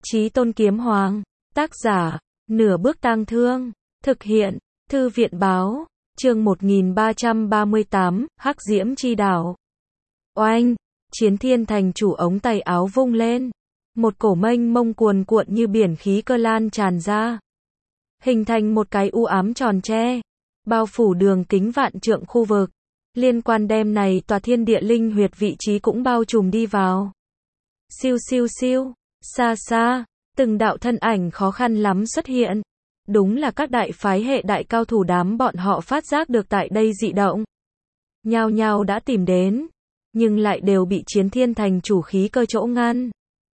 Chí Tôn Kiếm Hoàng. Tác giả, Nửa Bước Tang Thương. Thực hiện, Thư viện Báo. Chương 1338, Hắc Diễm Chi Đảo. Oanh, Chiến Thiên thành chủ ống tay áo vung lên. Một cổ mênh mông cuồn cuộn như biển khí cơ lan tràn ra. Hình thành một cái u ám tròn tre. Bao phủ đường kính vạn trượng khu vực. Liên quan đem này tòa thiên địa linh huyệt vị trí cũng bao trùm đi vào. Siêu siêu siêu, xa xa, từng đạo thân ảnh khó khăn lắm xuất hiện. Đúng là các đại phái hệ đại cao thủ đám bọn họ phát giác được tại đây dị động. Nhao nhao đã tìm đến, nhưng lại đều bị Chiến Thiên thành chủ khí cơ chỗ ngăn.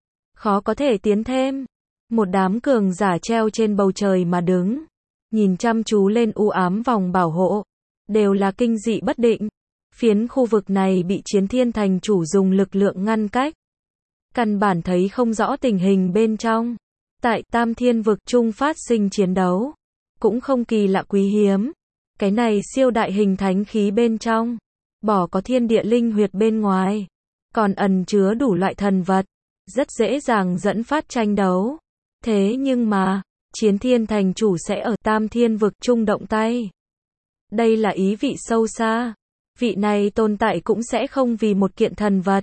Khó có thể tiến thêm. Một đám cường giả treo trên bầu trời mà đứng, nhìn chăm chú lên u ám vòng bảo hộ, đều là kinh dị bất định. Phiến khu vực này bị Chiến Thiên thành chủ dùng lực lượng ngăn cách. Căn bản thấy không rõ tình hình bên trong. Tại Tam Thiên vực chung phát sinh chiến đấu, cũng không kỳ lạ quý hiếm. Cái này siêu đại hình thánh khí bên trong, bỏ có thiên địa linh huyệt bên ngoài, còn ẩn chứa đủ loại thần vật, rất dễ dàng dẫn phát tranh đấu. Thế nhưng mà, Chiến Thiên thành chủ sẽ ở Tam Thiên vực chung động tay. Đây là ý vị sâu xa. Vị này tồn tại cũng sẽ không vì một kiện thần vật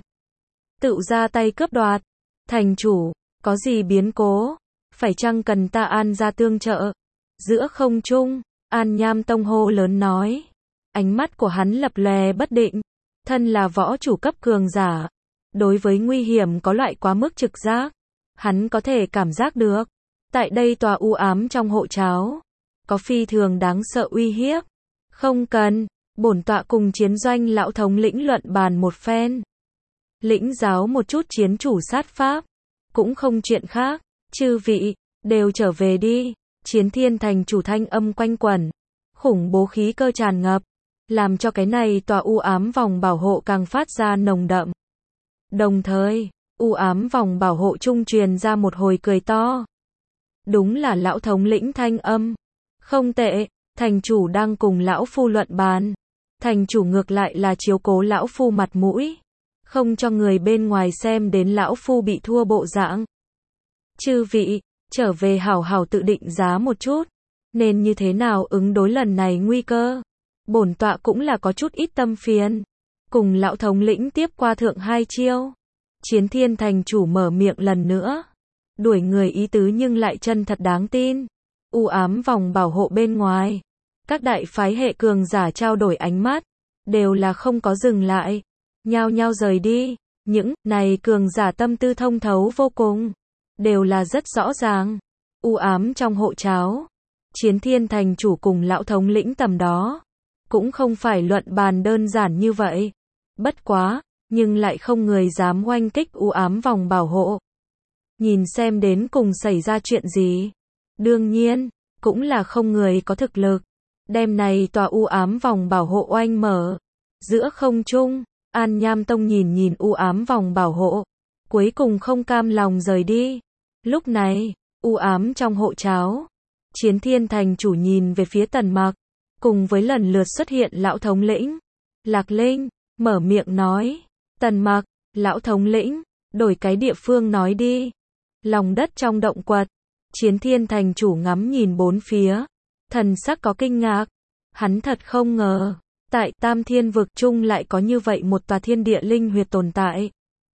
tự ra tay cướp đoạt. Thành chủ, có gì biến cố? Phải chăng cần ta An ra tương trợ? Giữa không trung, An Nham Tông hô lớn nói. Ánh mắt của hắn lập lòe bất định. Thân là võ chủ cấp cường giả, đối với nguy hiểm có loại quá mức trực giác. Hắn có thể cảm giác được. Tại đây tòa u ám trong hộ cháo, có phi thường đáng sợ uy hiếp. Không cần, bổn tọa cùng chiến doanh lão thống lĩnh luận bàn một phen. Lĩnh giáo một chút chiến chủ sát pháp. Cũng không chuyện khác. Chư vị, đều trở về đi. Chiến Thiên thành chủ thanh âm quanh quẩn. Khủng bố khí cơ tràn ngập. Làm cho cái này tòa u ám vòng bảo hộ càng phát ra nồng đậm. Đồng thời, u ám vòng bảo hộ trung truyền ra một hồi cười to. Đúng là lão thống lĩnh thanh âm. Không tệ, thành chủ đang cùng lão phu luận bàn. Thành chủ ngược lại là chiếu cố lão phu mặt mũi. Không cho người bên ngoài xem đến lão phu bị thua bộ dạng. Chư vị, trở về hảo hảo tự định giá một chút. Nên như thế nào ứng đối lần này nguy cơ? Bổn tọa cũng là có chút ít tâm phiền. Cùng lão thống lĩnh tiếp qua thượng hai chiêu. Chiến Thiên thành chủ mở miệng lần nữa. Đuổi người ý tứ nhưng lại chân thật đáng tin. U ám vòng bảo hộ bên ngoài. Các đại phái hệ cường giả trao đổi ánh mắt. Đều là không có dừng lại. Nhao nhao rời đi. Những này cường giả tâm tư thông thấu vô cùng. Đều là rất rõ ràng. U ám trong hộ cháo. Chiến Thiên thành chủ cùng lão thống lĩnh tầm đó. Cũng không phải luận bàn đơn giản như vậy. Bất quá, nhưng lại không người dám oanh kích u ám vòng bảo hộ. Nhìn xem đến cùng xảy ra chuyện gì. Đương nhiên, cũng là không người có thực lực. Đêm này tòa u ám vòng bảo hộ oanh mở. Giữa không trung, An Nham Tông nhìn u ám vòng bảo hộ. Cuối cùng không cam lòng rời đi. Lúc này, u ám trong hộ cháo. Chiến Thiên thành chủ nhìn về phía Tần Mặc. Cùng với lần lượt xuất hiện lão thống lĩnh. Lạc Linh, mở miệng nói. Tần Mặc, lão thống lĩnh, đổi cái địa phương nói đi. Lòng đất trong động quật. Chiến Thiên thành chủ ngắm nhìn bốn phía. Thần sắc có kinh ngạc. Hắn thật không ngờ. Tại Tam Thiên vực chung lại có như vậy một tòa thiên địa linh huyệt tồn tại.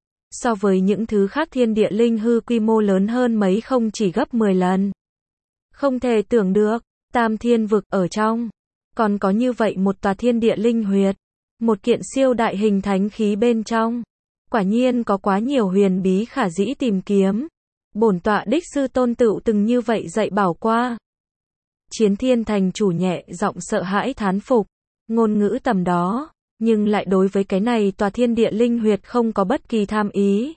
So với những thứ khác thiên địa linh hư quy mô lớn hơn mấy không chỉ gấp 10 lần. Không thể tưởng được, Tam Thiên vực ở trong. Còn có như vậy một tòa thiên địa linh huyệt. Một kiện siêu đại hình thánh khí bên trong. Quả nhiên có quá nhiều huyền bí khả dĩ tìm kiếm. Bổn tọa đích sư tôn tựu từng như vậy dạy bảo qua. Chiến Thiên thành chủ nhẹ giọng sợ hãi thán phục. Ngôn ngữ tầm đó, nhưng lại đối với cái này tòa thiên địa linh huyệt không có bất kỳ tham ý.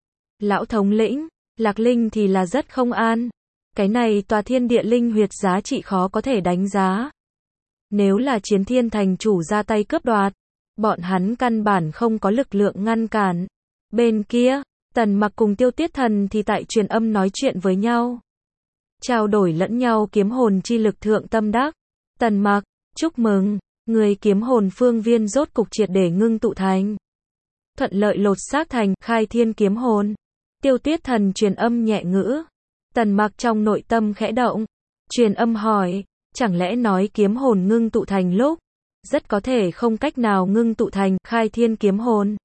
Lão thống lĩnh, Lạc Linh thì là rất không an. Cái này tòa thiên địa linh huyệt giá trị khó có thể đánh giá. Nếu là Chiến Thiên thành chủ ra tay cướp đoạt, bọn hắn căn bản không có lực lượng ngăn cản. Bên kia, Tần Mặc cùng Tiêu Tiết Thần thì tại truyền âm nói chuyện với nhau. Trao đổi lẫn nhau kiếm hồn chi lực thượng tâm đắc. Tần Mặc, chúc mừng, người kiếm hồn phương viên rốt cục triệt để ngưng tụ thành. Thuận lợi lột xác thành khai thiên kiếm hồn. Tiêu Tuyết Thần truyền âm nhẹ ngữ. Tần Mặc trong nội tâm khẽ động. Truyền âm hỏi, chẳng lẽ nói kiếm hồn ngưng tụ thành lúc, rất có thể không cách nào ngưng tụ thành khai thiên kiếm hồn.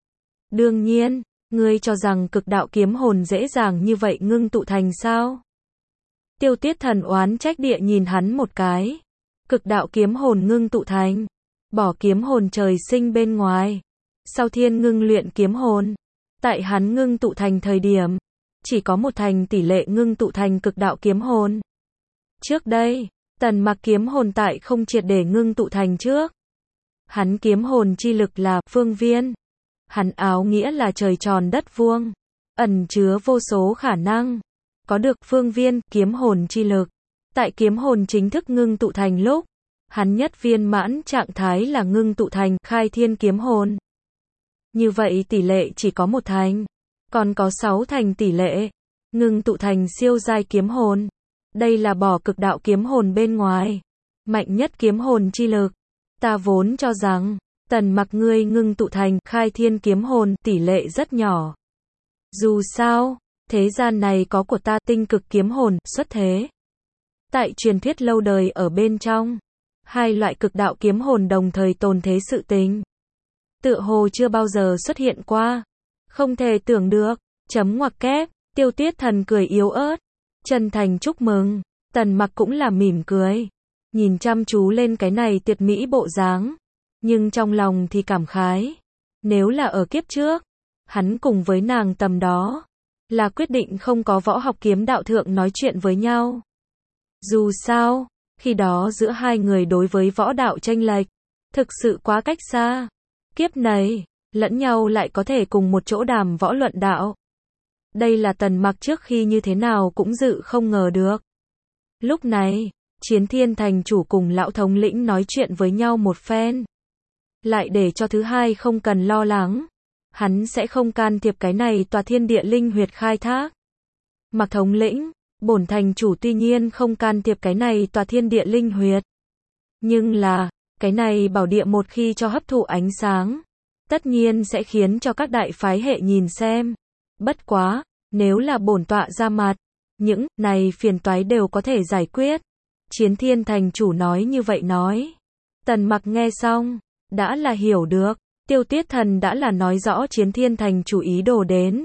Đương nhiên, ngươi cho rằng cực đạo kiếm hồn dễ dàng như vậy ngưng tụ thành sao? Tiêu Tuyết Thần oán trách địa nhìn hắn một cái. Cực đạo kiếm hồn ngưng tụ thành, bỏ kiếm hồn trời sinh bên ngoài. Sau thiên ngưng luyện kiếm hồn, tại hắn ngưng tụ thành thời điểm, chỉ có một thành tỷ lệ ngưng tụ thành cực đạo kiếm hồn. Trước đây, Tần Mặc kiếm hồn tại không triệt để ngưng tụ thành trước. Hắn kiếm hồn chi lực là phương viên. Hắn áo nghĩa là trời tròn đất vuông, ẩn chứa vô số khả năng. Có được phương viên kiếm hồn chi lực, tại kiếm hồn chính thức ngưng tụ thành lúc, hắn nhất viên mãn trạng thái là ngưng tụ thành khai thiên kiếm hồn. Như vậy tỷ lệ chỉ có một thành, còn có 6 thành tỷ lệ ngưng tụ thành siêu giai kiếm hồn. Đây là bỏ cực đạo kiếm hồn bên ngoài, mạnh nhất kiếm hồn chi lực. Ta vốn cho rằng Tần Mặc ngươi ngưng tụ thành khai thiên kiếm hồn tỷ lệ rất nhỏ. Dù sao, thế gian này có của ta tinh cực kiếm hồn xuất thế. Tại truyền thuyết lâu đời ở bên trong, hai loại cực đạo kiếm hồn đồng thời tồn thế sự tình, tựa hồ chưa bao giờ xuất hiện qua. Không thể tưởng được. Chấm ngoặc kép. Tiêu Tuyết Thần cười yếu ớt, chân thành chúc mừng. Tần Mặc cũng là mỉm cười, nhìn chăm chú lên cái này tuyệt mỹ bộ dáng, nhưng trong lòng thì cảm khái. Nếu là ở kiếp trước, hắn cùng với nàng tầm đó, là quyết định không có võ học kiếm đạo thượng nói chuyện với nhau. Dù sao, khi đó giữa hai người đối với võ đạo chênh lệch, thực sự quá cách xa. Kiếp này, lẫn nhau lại có thể cùng một chỗ đàm võ luận đạo. Đây là Tần Mặc trước khi như thế nào cũng dự không ngờ được. Lúc này, Chiến Thiên thành chủ cùng lão thống lĩnh nói chuyện với nhau một phen, lại để cho thứ hai không cần lo lắng. Hắn sẽ không can thiệp cái này tòa thiên địa linh huyệt khai thác. Mặc thống lĩnh, bổn thành chủ tuy nhiên không can thiệp cái này tòa thiên địa linh huyệt, nhưng là, cái này bảo địa một khi cho hấp thụ ánh sáng, tất nhiên sẽ khiến cho các đại phái hệ nhìn xem. Bất quá, nếu là bổn tọa ra mặt, những này phiền toái đều có thể giải quyết. Chiến Thiên thành chủ nói như vậy nói. Tần Mặc nghe xong, đã là hiểu được. Tiêu Tuyết Thần đã là nói rõ Chiến Thiên thành chủ ý đồ đến.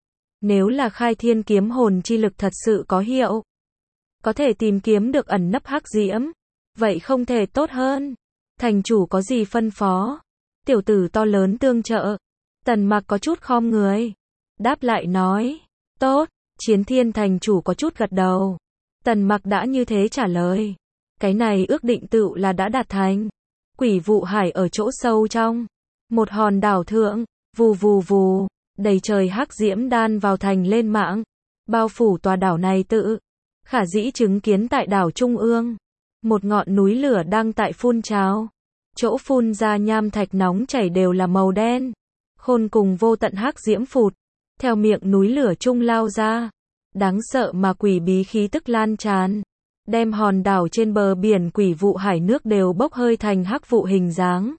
Nếu là khai thiên kiếm hồn chi lực thật sự có hiệu, có thể tìm kiếm được ẩn nấp hắc diễm, vậy không thể tốt hơn. Thành chủ có gì phân phó? Tiểu tử to lớn tương trợ. Tần Mặc có chút khom người, đáp lại nói, tốt. Chiến Thiên thành chủ có chút gật đầu. Tần Mặc đã như thế trả lời, cái này ước định tựu là đã đạt thành. Quỷ vụ hải ở chỗ sâu trong một hòn đảo thượng, vù vù vù, đầy trời hắc diễm đan vào thành lên mạng, bao phủ tòa đảo này tự. Khả dĩ chứng kiến tại đảo trung ương, một ngọn núi lửa đang tại phun trào. Chỗ phun ra nham thạch nóng chảy đều là màu đen, khôn cùng vô tận hắc diễm phụt theo miệng núi lửa trung lao ra. Đáng sợ mà quỷ bí khí tức lan tràn, đem hòn đảo trên bờ biển quỷ vụ hải nước đều bốc hơi thành hắc vụ hình dáng.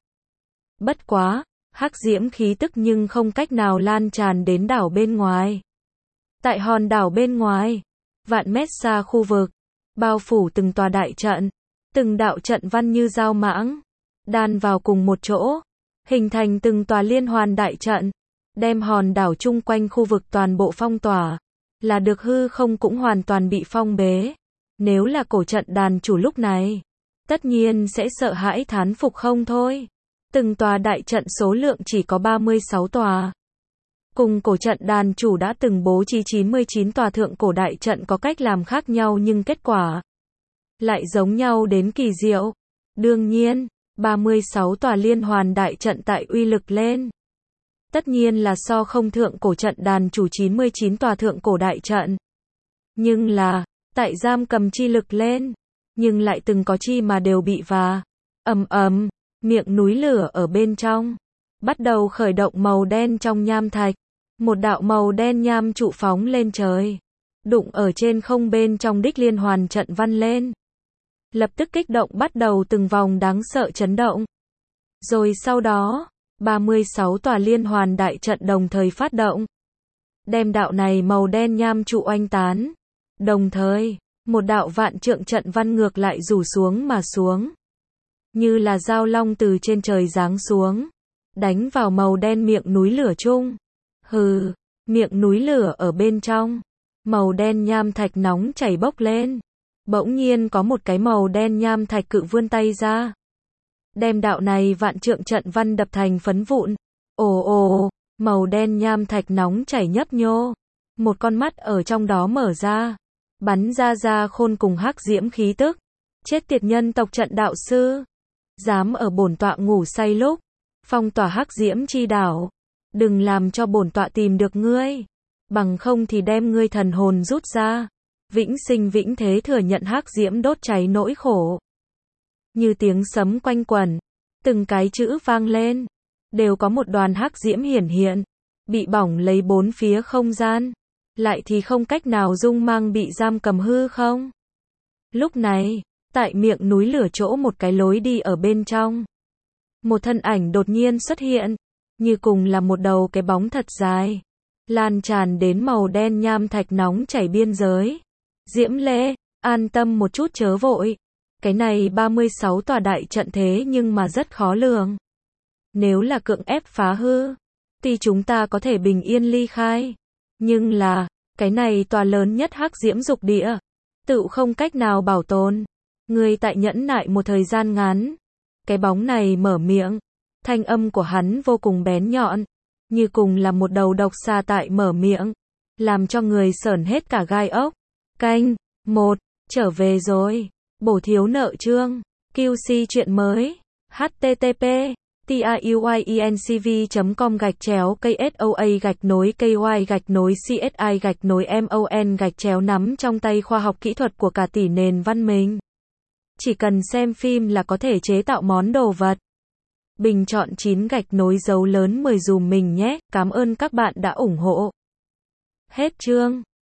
Bất quá, hắc diễm khí tức nhưng không cách nào lan tràn đến đảo bên ngoài. Tại hòn đảo bên ngoài, vạn mét xa khu vực, bao phủ từng tòa đại trận, từng đạo trận văn như dao mãng, đan vào cùng một chỗ, hình thành từng tòa liên hoàn đại trận, đem hòn đảo chung quanh khu vực toàn bộ phong tỏa, là được hư không cũng hoàn toàn bị phong bế. Nếu là cổ trận đàn chủ lúc này, tất nhiên sẽ sợ hãi thán phục không thôi. Từng tòa đại trận số lượng chỉ có 36 tòa. Cùng cổ trận đàn chủ đã từng bố trí 99 tòa thượng cổ đại trận có cách làm khác nhau nhưng kết quả lại giống nhau đến kỳ diệu. Đương nhiên, 36 tòa liên hoàn đại trận tại uy lực lên, tất nhiên là so không thượng cổ trận đàn chủ 99 tòa thượng cổ đại trận. Nhưng là, tại giam cầm chi lực lên, nhưng lại từng có chi mà đều bị miệng núi lửa ở bên trong bắt đầu khởi động màu đen trong nham thạch. Một đạo màu đen nham trụ phóng lên trời, đụng ở trên không bên trong đích liên hoàn trận văn lên. Lập tức kích động bắt đầu từng vòng đáng sợ chấn động. Rồi sau đó, 36 tòa liên hoàn đại trận đồng thời phát động. đem đạo này màu đen nham trụ oanh tán. Đồng thời, một đạo vạn trượng trận văn ngược lại rủ xuống mà xuống. Như là dao long từ trên trời giáng xuống, đánh vào màu đen miệng núi lửa chung. Hừ, miệng núi lửa ở bên trong, màu đen nham thạch nóng chảy bốc lên. Bỗng nhiên có một cái màu đen nham thạch cự vươn tay ra, đem đạo này vạn trượng trận văn đập thành phấn vụn. Ồ ồ, màu đen nham thạch nóng chảy nhấp nhô, một con mắt ở trong đó mở ra, bắn ra khôn cùng hắc diễm khí tức. Chết tiệt nhân tộc trận đạo sư, dám ở bổn tọa ngủ say lúc phong tỏa hắc diễm chi đảo, đừng làm cho bổn tọa tìm được ngươi, bằng không thì đem ngươi thần hồn rút ra, vĩnh sinh vĩnh thế thừa nhận hắc diễm đốt cháy nỗi khổ. Như tiếng sấm quanh quẩn, từng cái chữ vang lên, đều có một đoàn hắc diễm hiển hiện, bị bỏng lấy bốn phía không gian, lại thì không cách nào dung mang bị giam cầm hư không. Lúc này, tại miệng núi lửa chỗ một cái lối đi ở bên trong, một thân ảnh đột nhiên xuất hiện, như cùng là một đầu cái bóng thật dài, lan tràn đến màu đen nham thạch nóng chảy biên giới. Diễm Lê, an tâm một chút chớ vội. Cái này 36 tòa đại trận thế nhưng mà rất khó lường. Nếu là cưỡng ép phá hư, thì chúng ta có thể bình yên ly khai. Nhưng là, cái này tòa lớn nhất hắc diễm dục địa, tự không cách nào bảo tồn. Người tại nhẫn nại một thời gian ngắn. Cái bóng này mở miệng, thanh âm của hắn vô cùng bén nhọn, như cùng là một đầu độc xà tại mở miệng, làm cho người sởn hết cả gai ốc. Canh 1, trở về rồi. Bổ thiếu nợ chương. QC chuyện mới. http://tiuyenscv.com/KSOA-KY-CSI-MON nắm trong tay khoa học kỹ thuật của cả tỷ nền văn minh. Chỉ cần xem phim là có thể chế tạo món đồ vật. Bình chọn 9 dấu lớn 10 dùm mình nhé. Cảm ơn các bạn đã ủng hộ. Hết chương.